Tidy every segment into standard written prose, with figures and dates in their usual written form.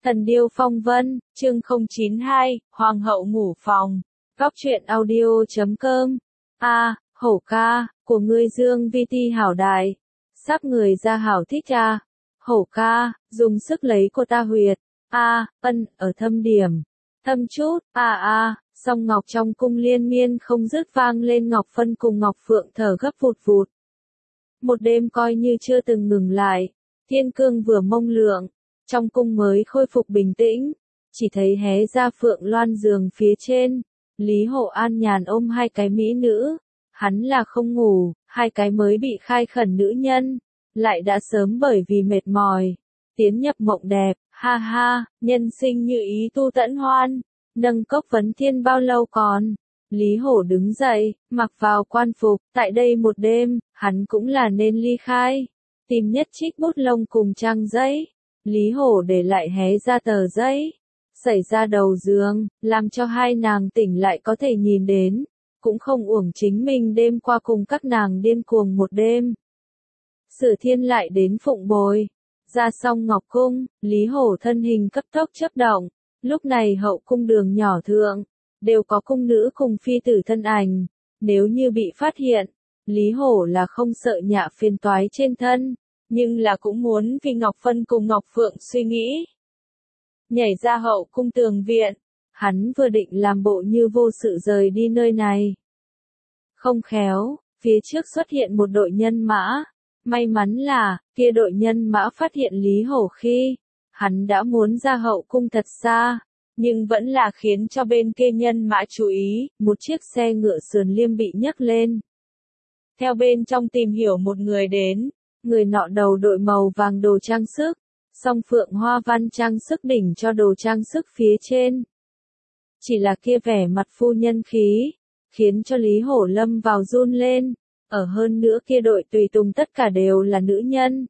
Thần điêu phong vân, chương 092, Hoàng hậu ngủ phòng. Góc truyện audio.com. Hổ ca, của ngươi Dương Vi Ti hảo đại. Sắc người ra hảo thích à. Hổ ca, dùng sức lấy cô ta huyệt. Ở thâm điểm. Thâm chút, song ngọc trong cung liên miên không dứt vang lên Ngọc Phân cùng Ngọc Phượng thở gấp vụt vụt. Một đêm coi như chưa từng ngừng lại, thiên cương vừa mông lượng, trong cung mới khôi phục bình tĩnh, chỉ thấy hé ra Phượng Loan giường phía trên, Lý Hổ an nhàn ôm hai cái mỹ nữ, hắn là không ngủ, hai cái mới bị khai khẩn nữ nhân, lại đã sớm bởi vì mệt mỏi, tiến nhập mộng đẹp, ha ha, nhân sinh như ý tu tẫn hoan, nâng cốc vấn thiên bao lâu còn. Lý Hổ đứng dậy, mặc vào quan phục, tại đây một đêm, hắn cũng là nên ly khai. Tìm nhất trích bút lông cùng trang giấy. Lý Hổ để lại hé ra tờ giấy. Xảy ra đầu giường, làm cho hai nàng tỉnh lại có thể nhìn đến. Cũng không uổng chính mình đêm qua cùng các nàng điên cuồng một đêm. Sử Thiên lại đến phụng bồi. Ra xong ngọc cung, Lý Hổ thân hình cấp tốc chớp động. Lúc này hậu cung đường nhỏ thượng, đều có cung nữ cùng phi tử thân ảnh, nếu như bị phát hiện, Lý Hổ là không sợ nhạ phiền toái trên thân, nhưng là cũng muốn vì Ngọc Phân cùng Ngọc Phượng suy nghĩ. Nhảy ra hậu cung tường viện, hắn vừa định làm bộ như vô sự rời đi nơi này. Không khéo, phía trước xuất hiện một đội nhân mã, may mắn là, kia đội nhân mã phát hiện Lý Hổ khi, hắn đã muốn ra hậu cung thật xa. Nhưng vẫn là khiến cho bên kia nhân mã chú ý, một chiếc xe ngựa sườn liêm bị nhấc lên. Theo bên trong tìm hiểu một người đến, người nọ đầu đội màu vàng đồ trang sức, song phượng hoa văn trang sức đỉnh cho đồ trang sức phía trên. Chỉ là kia vẻ mặt phu nhân khí, khiến cho Lý Hổ lâm vào run lên, ở hơn nữa kia đội tùy tùng tất cả đều là nữ nhân.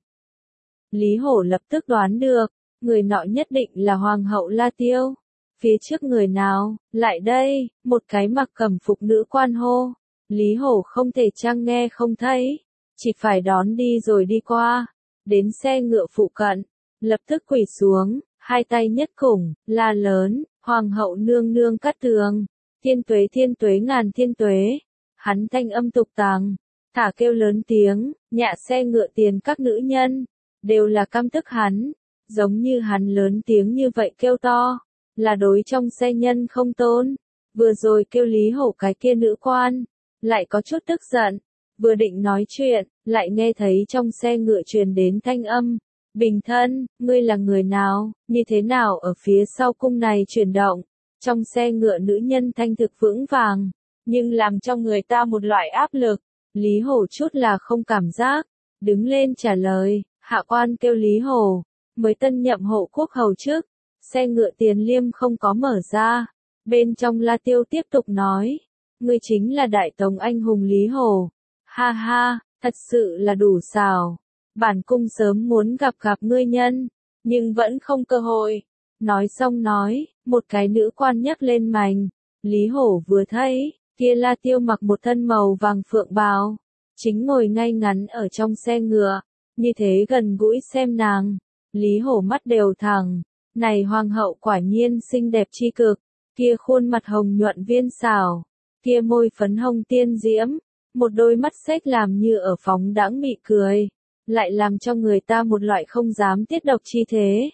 Lý Hổ lập tức đoán được, người nọ nhất định là Hoàng hậu La Tiêu. Phía trước người nào, lại đây, một cái mặc cẩm phục nữ quan hô. Lý Hổ không thể chăng nghe không thấy, chỉ phải đón đi rồi đi qua. Đến xe ngựa phụ cận, lập tức quỳ xuống, hai tay nhất cùng, la lớn, Hoàng hậu nương nương Cát Tường, thiên tuế ngàn thiên tuế. Hắn thanh âm tục tàng, thả kêu lớn tiếng, nhạ xe ngựa tiền các nữ nhân, đều là căm tức hắn, giống như hắn lớn tiếng như vậy kêu to. Là đối trong xe nhân không tôn, vừa rồi kêu Lý Hổ cái kia nữ quan, lại có chút tức giận, vừa định nói chuyện, lại nghe thấy trong xe ngựa truyền đến thanh âm, bình thân, ngươi là người nào, như thế nào ở phía sau cung này chuyển động, trong xe ngựa nữ nhân thanh thực vững vàng, nhưng làm cho người ta một loại áp lực, Lý Hổ chút là không cảm giác, đứng lên trả lời, hạ quan kêu Lý Hổ, mới tân nhậm hộ quốc hầu trước. Xe ngựa tiền liêm không có mở ra, bên trong La Tiêu tiếp tục nói, ngươi chính là đại tống anh hùng Lý Hổ, ha ha, thật sự là đủ xào, bản cung sớm muốn gặp ngươi nhân, nhưng vẫn không cơ hội, nói xong nói, một cái nữ quan nhấc lên mành, Lý Hổ vừa thấy, kia La Tiêu mặc một thân màu vàng phượng bào, chính ngồi ngay ngắn ở trong xe ngựa, như thế gần gũi xem nàng, Lý Hổ mắt đều thẳng. Này hoàng hậu quả nhiên xinh đẹp chi cực, kia khuôn mặt hồng nhuận viên xảo, kia môi phấn hồng tiên diễm, một đôi mắt xếch làm như ở phóng đãng mị cười, lại làm cho người ta một loại không dám tiết độc chi thế.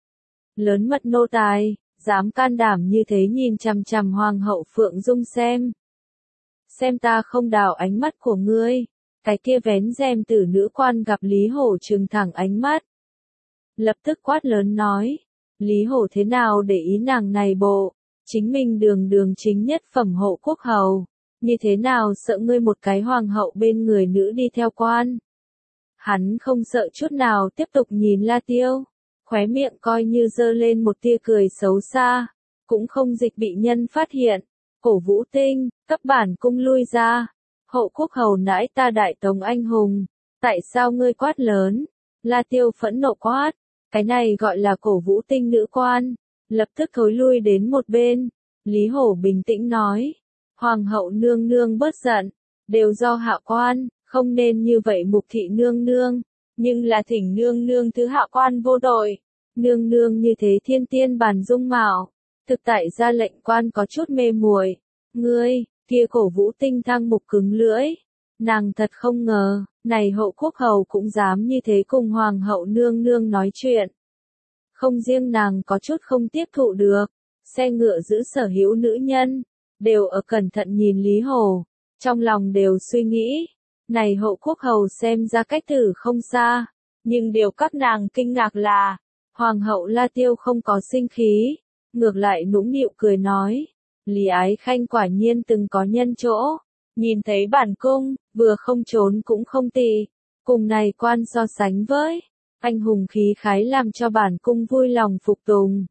Lớn mật nô tài, dám can đảm như thế nhìn chằm chằm hoàng hậu Phượng Dung xem. Xem ta không đảo ánh mắt của ngươi, cái kia vén rèm tử nữ quan gặp Lý Hổ trừng thẳng ánh mắt. Lập tức quát lớn nói. Lý Hổ thế nào để ý nàng này bộ, chính mình đường chính nhất phẩm hộ quốc hầu, như thế nào sợ ngươi một cái hoàng hậu bên người nữ đi theo quan. Hắn không sợ chút nào tiếp tục nhìn La Tiêu, khóe miệng coi như giơ lên một tia cười xấu xa, cũng không dịch bị nhân phát hiện, cổ vũ tinh, cấp bản cung lui ra, hộ quốc hầu nãi ta đại tống anh hùng, tại sao ngươi quát lớn, La Tiêu phẫn nộ quát. Cái này gọi là cổ vũ tinh nữ quan, lập tức thối lui đến một bên, Lý Hổ bình tĩnh nói, Hoàng hậu nương nương bớt giận, đều do hạ quan, không nên như vậy mục thị nương nương, nhưng là thỉnh nương nương thứ hạ quan vô tội, Nương nương như thế thiên tiên bản dung mạo, thực tại ra lệnh quan có chút mê muội. Ngươi, kia Cổ Vũ Tinh thăng mục cứng lưỡi. Nàng thật không ngờ, này Hậu quốc hầu cũng dám như thế cùng hoàng hậu nương nương nói chuyện. Không riêng nàng có chút không tiếp thụ được, xe ngựa giữ sở hữu nữ nhân, đều ở cẩn thận nhìn Lý Hổ, trong lòng đều suy nghĩ, này Hậu quốc hầu xem ra cách tử không xa, nhưng điều các nàng kinh ngạc là, hoàng hậu La Tiêu không có sinh khí, ngược lại nũng nịu cười nói, Lý Ái Khanh quả nhiên từng có nhân chỗ, nhìn thấy bản cung, vừa không trốn cũng không tị, cùng này quan so sánh với, anh hùng khí khái làm cho bản cung vui lòng phục tùng.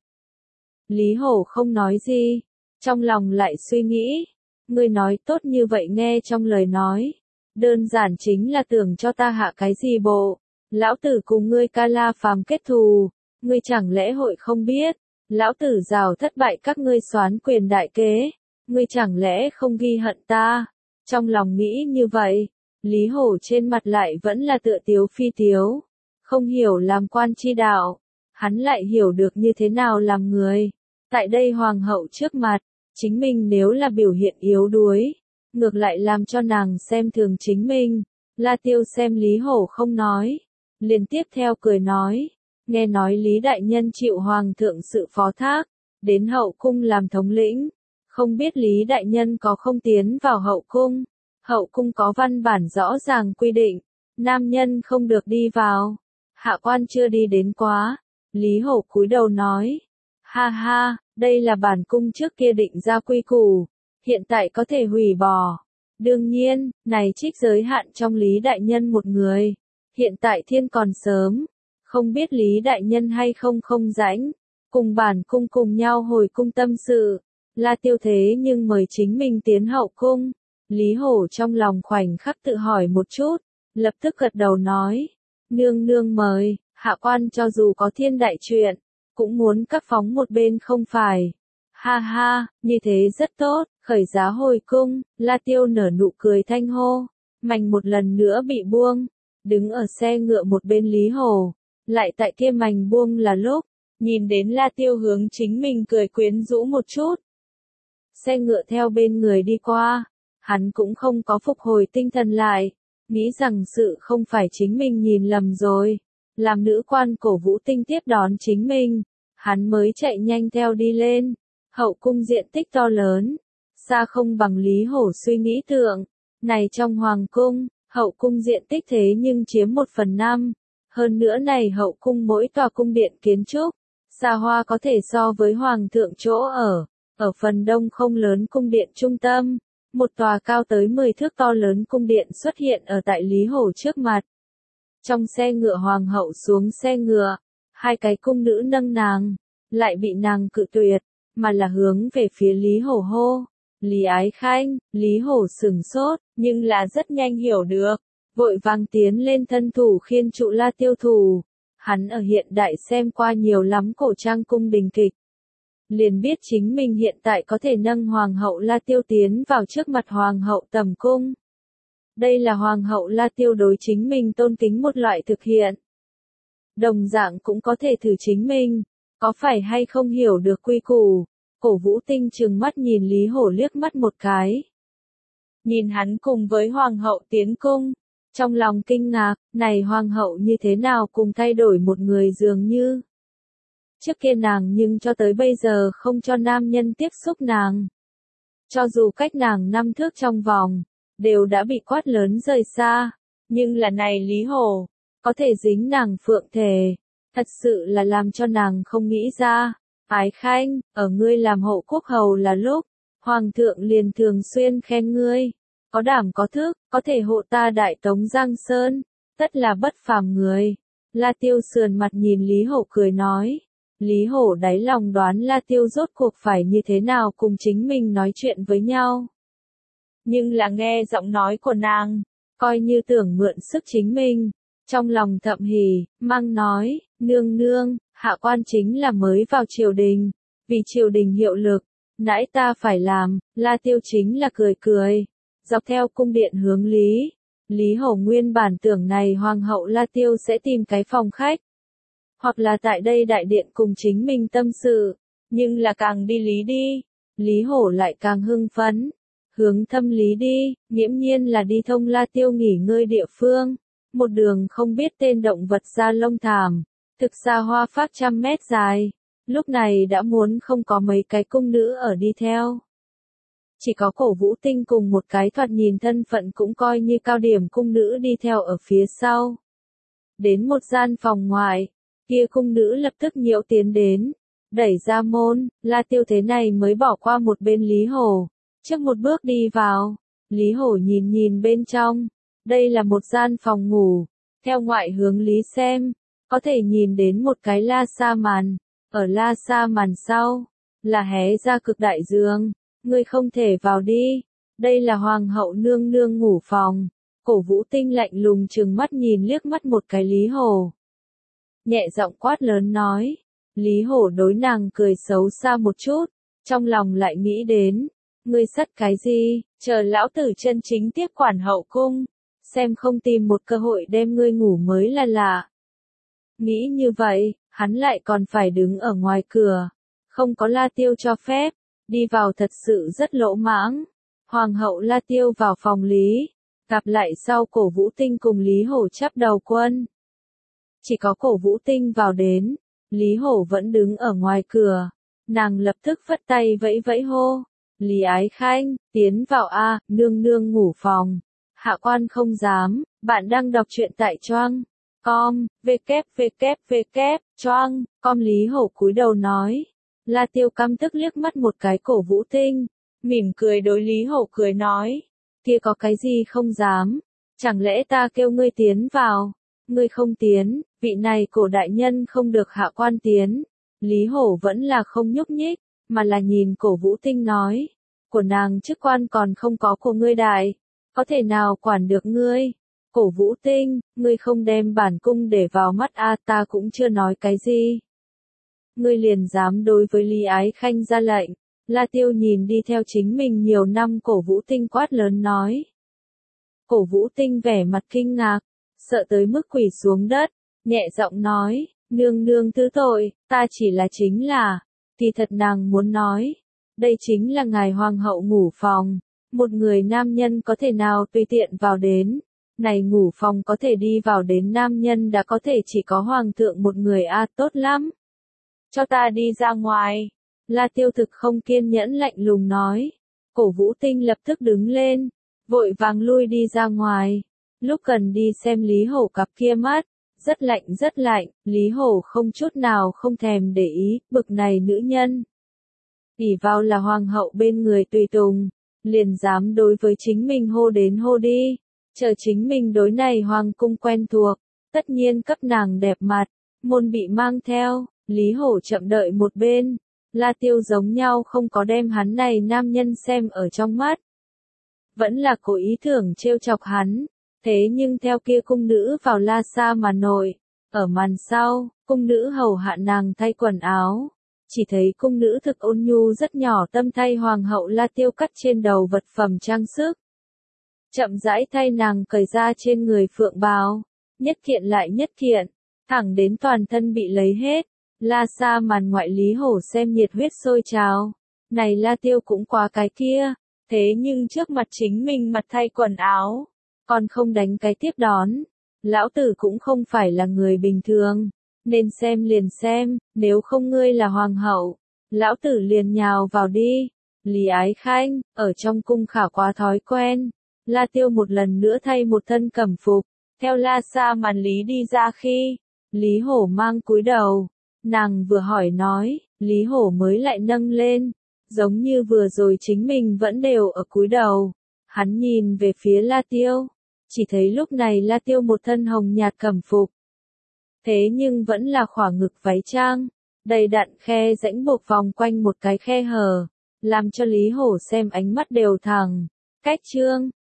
Lý Hổ không nói gì, trong lòng lại suy nghĩ, ngươi nói tốt như vậy nghe trong lời nói, đơn giản chính là tưởng cho ta hạ cái gì bộ, lão tử cùng ngươi Ca La phàm kết thù, ngươi chẳng lẽ hội không biết, lão tử rào thất bại các ngươi soán quyền đại kế, ngươi chẳng lẽ không ghi hận ta, trong lòng nghĩ như vậy, Lý Hổ trên mặt lại vẫn là tựa tiếu phi tiếu, không hiểu làm quan chi đạo, hắn lại hiểu được như thế nào làm người. Tại đây hoàng hậu trước mặt, chính mình nếu là biểu hiện yếu đuối, ngược lại làm cho nàng xem thường chính mình. La Tiêu xem Lý Hổ không nói, liền tiếp theo cười nói, nghe nói Lý đại nhân chịu hoàng thượng sự phó thác, đến hậu cung làm thống lĩnh, không biết Lý đại nhân có không tiến vào hậu cung. Hậu cung có văn bản rõ ràng quy định, nam nhân không được đi vào. Hạ quan chưa đi đến quá. Lý Hổ cúi đầu nói, ha ha, đây là bản cung trước kia định ra quy củ, hiện tại có thể hủy bỏ. Đương nhiên, này trích giới hạn trong Lý đại nhân một người. Hiện tại thiên còn sớm, không biết Lý đại nhân hay không không rãnh, cùng bản cung cùng nhau hồi cung tâm sự. La Tiêu thế nhưng mời chính mình tiến hậu cung. Lý Hổ trong lòng khoảnh khắc tự hỏi một chút, lập tức gật đầu nói, nương nương mời, hạ quan cho dù có thiên đại chuyện, cũng muốn cắt phóng một bên không phải. Ha ha, như thế rất tốt, khởi giá hồi cung, La Tiêu nở nụ cười thanh hô, mành một lần nữa bị buông, đứng ở xe ngựa một bên Lý Hổ, lại tại kia mành buông là lúc, nhìn đến La Tiêu hướng chính mình cười quyến rũ một chút. Xe ngựa theo bên người đi qua. Hắn cũng không có phục hồi tinh thần lại, nghĩ rằng sự không phải chính mình nhìn lầm rồi, làm nữ quan Cổ Vũ Tinh tiếp đón chính mình, hắn mới chạy nhanh theo đi lên, hậu cung diện tích to lớn, xa không bằng Lý Hổ suy nghĩ tượng, này trong hoàng cung, hậu cung diện tích thế nhưng chiếm 1/5, hơn nữa này hậu cung mỗi tòa cung điện kiến trúc, xa hoa có thể so với hoàng thượng chỗ ở phần đông không lớn cung điện trung tâm. Một tòa cao tới 10 thước to lớn cung điện xuất hiện ở tại Lý Hổ trước mặt. Trong xe ngựa hoàng hậu xuống xe ngựa, hai cái cung nữ nâng nàng, lại bị nàng cự tuyệt, mà là hướng về phía Lý Hổ hô. Lý Ái Khanh, Lý Hổ sửng sốt, nhưng là rất nhanh hiểu được, vội vàng tiến lên thân thủ khiên trụ La Tiêu thủ. Hắn ở hiện đại xem qua nhiều lắm cổ trang cung đình kịch. Liền biết chính mình hiện tại có thể nâng hoàng hậu La Tiêu tiến vào trước mặt hoàng hậu tầm cung. Đây là hoàng hậu La Tiêu đối chính mình tôn kính một loại thực hiện. Đồng dạng cũng có thể thử chính mình, có phải hay không hiểu được quy củ. Cổ Vũ Tinh trừng mắt nhìn Lý Hổ liếc mắt một cái. Nhìn hắn cùng với hoàng hậu tiến cung, trong lòng kinh ngạc, này hoàng hậu như thế nào cùng thay đổi một người dường như. Trước kia nàng nhưng cho tới bây giờ không cho nam nhân tiếp xúc nàng. Cho dù cách nàng 5 thước trong vòng, đều đã bị quát lớn rời xa. Nhưng là này Lý Hổ, có thể dính nàng phượng thể. Thật sự là làm cho nàng không nghĩ ra. Ái Khanh, ở ngươi làm hậu quốc hầu là lúc, hoàng thượng liền thường xuyên khen ngươi. Có đảm có thức, có thể hộ ta đại tống Giang Sơn. Tất là bất phàm người. La Tiêu sườn mặt nhìn Lý Hổ cười nói. Lý Hổ đáy lòng đoán La Tiêu rốt cuộc phải như thế nào cùng chính mình nói chuyện với nhau. Nhưng là nghe giọng nói của nàng, coi như tưởng mượn sức chính mình. Trong lòng thậm hỉ, mang nói, nương nương, hạ quan chính là mới vào triều đình. Vì triều đình hiệu lực, nãy ta phải làm, La Tiêu chính là cười cười. Dọc theo cung điện hướng Lý Hổ nguyên bản tưởng này hoàng hậu La Tiêu sẽ tìm cái phòng khách. hoặc là tại đây đại điện cùng chính mình tâm sự, nhưng là càng đi lý đi, Lý Hổ lại càng hưng phấn, hướng thâm lý đi, nghiễm nhiên là đi thông La Tiêu nghỉ ngơi địa phương, một đường không biết tên động vật ra lông thảm, thực xa hoa phác trăm mét dài, lúc này đã muốn không có mấy cái cung nữ ở đi theo. Chỉ có Cổ Vũ Tinh cùng một cái thoạt nhìn thân phận cũng coi như cao điểm cung nữ đi theo ở phía sau. Đến một gian phòng ngoài, kia cung nữ lập tức nhiễu tiến đến, đẩy ra môn, La Tiêu thế này mới bỏ qua một bên Lý Hổ, trước một bước đi vào, Lý Hổ nhìn nhìn bên trong, đây là một gian phòng ngủ, theo ngoại hướng Lý xem, có thể nhìn đến một cái la sa màn, ở la sa màn sau, là hé ra cực đại giường, ngươi không thể vào đi, đây là hoàng hậu nương nương ngủ phòng. Cổ Vũ Tinh lạnh lùng trừng mắt nhìn liếc mắt một cái Lý Hổ. Nhẹ giọng quát lớn nói, Lý Hổ đối nàng cười xấu xa một chút, trong lòng lại nghĩ đến, ngươi sắt cái gì, chờ lão tử chân chính tiếp quản hậu cung, xem không tìm một cơ hội đem ngươi ngủ mới là lạ. Nghĩ như vậy, hắn lại còn phải đứng ở ngoài cửa, không có La Tiêu cho phép, đi vào thật sự rất lỗ mãng. Hoàng hậu La Tiêu vào phòng Lý, gặp lại sau Cổ Vũ Tinh cùng Lý Hổ chắp đầu quân. Chỉ có Cổ Vũ Tinh vào đến, Lý Hổ vẫn đứng ở ngoài cửa, nàng lập tức phất tay vẫy vẫy hô, Lý Ái Khanh, tiến vào a, nương nương ngủ phòng. Hạ quan không dám, bạn đang đọc truyện tại Choang com, Choang com. Lý Hổ cúi đầu nói, La Tiêu căm tức liếc mắt một cái Cổ Vũ Tinh, mỉm cười đối Lý Hổ cười nói, kia có cái gì không dám, chẳng lẽ ta kêu ngươi tiến vào, ngươi không tiến, vị này Cổ đại nhân không được hạ quan tiến. Lý Hổ vẫn là không nhúc nhích, mà là nhìn Cổ Vũ Tinh nói, của nàng chức quan còn không có của ngươi đại, có thể nào quản được ngươi? Cổ Vũ Tinh, ngươi không đem bản cung để vào mắt a, ta cũng chưa nói cái gì. Ngươi liền dám đối với Lý Ái Khanh ra lệnh. La Tiêu nhìn đi theo chính mình nhiều năm Cổ Vũ Tinh quát lớn nói. Cổ Vũ Tinh vẻ mặt kinh ngạc, sợ tới mức quỳ xuống đất, nhẹ giọng nói, nương nương thứ tội, ta chỉ là chính là, kỳ thật nàng muốn nói, đây chính là ngài hoàng hậu ngủ phòng, một người nam nhân có thể nào tùy tiện vào đến, này ngủ phòng có thể đi vào đến nam nhân đã có thể chỉ có hoàng thượng một người a, tốt lắm. Cho ta đi ra ngoài. La Tiêu thực không kiên nhẫn lạnh lùng nói. Cổ Vũ Tinh lập tức đứng lên, vội vàng lui đi ra ngoài. Lúc cần đi xem Lý Hổ cặp kia mắt, rất lạnh, Lý Hổ không chút nào không thèm để ý, bực này nữ nhân. ỷ vào là hoàng hậu bên người tùy tùng, liền dám đối với chính mình hô đến hô đi, chờ chính mình đối này hoàng cung quen thuộc, tất nhiên cấp nàng đẹp mặt, môn bị mang theo, Lý Hổ chậm đợi một bên. La Tiêu giống nhau không có đem hắn này nam nhân xem ở trong mắt. Vẫn là cố ý tưởng trêu chọc hắn, thế nhưng theo kia cung nữ vào la sa mà nội, ở màn sau, cung nữ hầu hạ nàng thay quần áo. Chỉ thấy cung nữ thực ôn nhu rất nhỏ tâm thay hoàng hậu La Tiêu cắt trên đầu vật phẩm trang sức. Chậm rãi thay nàng cởi ra trên người phượng bào, nhất kiện lại nhất kiện, thẳng đến toàn thân bị lấy hết. La sa màn ngoại Lý Hổ xem nhiệt huyết sôi trào, này La Tiêu cũng quá cái kia, thế nhưng trước mặt chính mình mặt thay quần áo, còn không đánh cái tiếp đón, lão tử cũng không phải là người bình thường, nên xem liền xem, nếu không ngươi là hoàng hậu, lão tử liền nhào vào đi. Lý Ái Khanh, ở trong cung khả quá thói quen, La Tiêu một lần nữa thay một thân cẩm phục, theo la sa màn Lý đi ra khi, Lý Hổ mang cúi đầu. Nàng vừa hỏi nói, Lý Hổ mới lại nâng lên, giống như vừa rồi chính mình vẫn đều ở cúi đầu. Hắn nhìn về phía La Tiêu, chỉ thấy lúc này La Tiêu một thân hồng nhạt cẩm phục. Thế nhưng vẫn là khỏa ngực váy trang, đầy đặn khe rãnh buộc vòng quanh một cái khe hở, làm cho Lý Hổ xem ánh mắt đều thẳng. Cách chương